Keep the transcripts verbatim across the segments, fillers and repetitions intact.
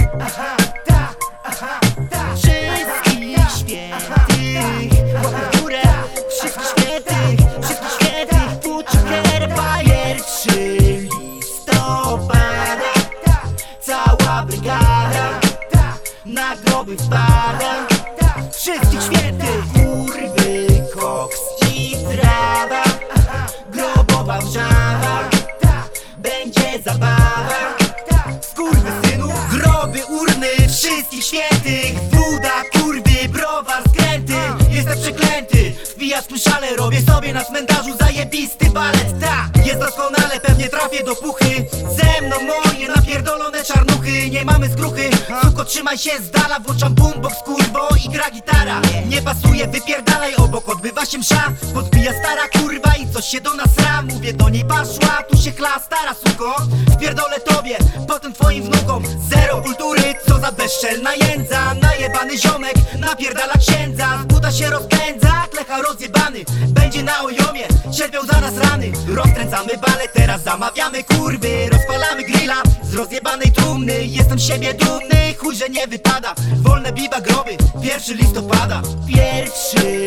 aha, ta, aha, ta. Wszystkich świętych, łapy w górę. Wszystkich świętych, wszystkich świętych. Put together pierwszy listopada. Cała brygada na groby wpada. Wszystkich świętych, kurwy, koks i trawa. Grobowa wrzawa, będzie zabawa. Skurwysynu, groby, urny wszystkich świętych. Woda, kurwy, browar, skręty. Jestem przeklęty, wbija szale. Robię sobie na cmentarzu zajebisty balet. Ta, jest doskonale, pewnie trafię do puchy. Ze mną moje napierdolone czarnuchy. Nie mamy skruchy, suko trzymaj się z dala. Włączam boombox, kurwo, i gra gitara. Nie pasuje, wypierdalaj obok, odbywa się msza. Podbija stara kurwa i coś się do nas ra. Mówię do niej paszła, tu się chla stara suko. Wpierdolę tobie, potem twoim wnukom. Zero kultury, co za bezczelna jędza. Najebany ziomek, napierdala księdza. Z buta się rozpędza, klecha rozjebany. Będzie na ojomie, cierpiał za nas rany. Rozkręcamy bale, teraz zamawiamy kurwy. Rozpalamy grilla z rozjebanej trumny. Jestem siebie dumny, chuj, że nie wypada. Wolne biba groby, pierwszy listopada. Pierwszy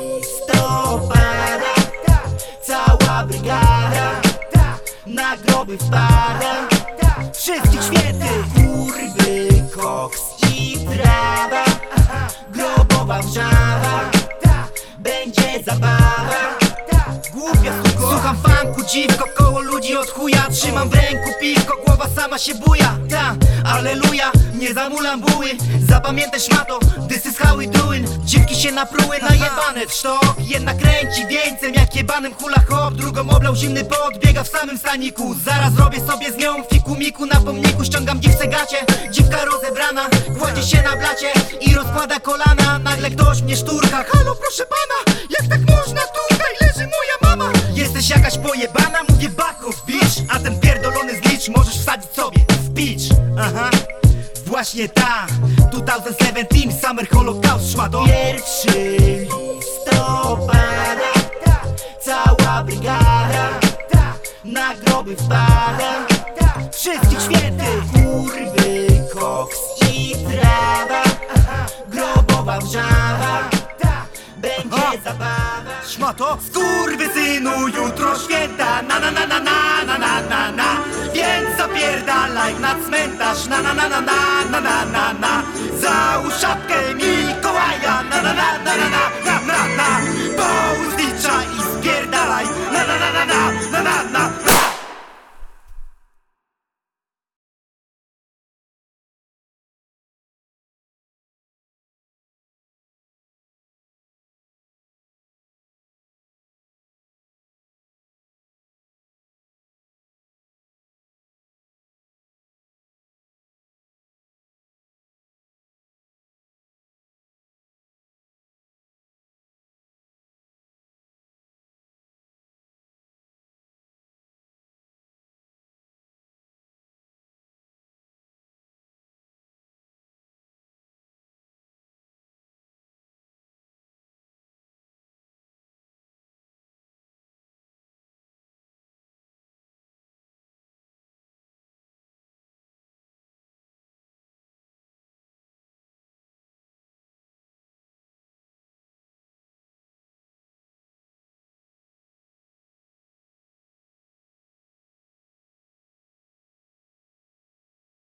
listopada, cała brygada na groby wpada. Wszystkich świętych, kurwy, koks i trawa. Grobowa wrzawa, będzie zabawa. Głupia suko, słucham funku, dziwko, koło ludzi od chuja. Trzymam w ręku piwko, głowa sama się buja. Ta, alleluja, nie zamulam buły. Zapamiętaj szmato, this is how we doing. Dziwki się napruły, najebane w sztok. Jedna kręci wieńcem jak jebanym hula hop. Drugą oblał zimny pot, biega w samym staniku. Zaraz robię sobie z nią fiku miku na pomniku. Ściągam dziwce gacie, dziwka rozebrana. Kładzie się na blacie i rozkłada kolana. Nagle ktoś mnie szturcha, halo proszę pana, jak tak można, tutaj leży moja mama. Jesteś jakaś pojebana, mówię baków bitch. A ten pierdolony zlicz możesz wsadzić sobie w pitch. Aha, właśnie ta dwa tysiące siedemnaście Summer Holocaust szmato. Pierwszy listopada, cała brygada na groby wpada. Wszystkich świętych, kurwy, koks i trawa. Grobowa wrzawa, będzie zabawa. Szmato, skurwysynu, jutro święta. Na na na na na na na na na. Więc zapierdalaj na cmentarz. Na na na na na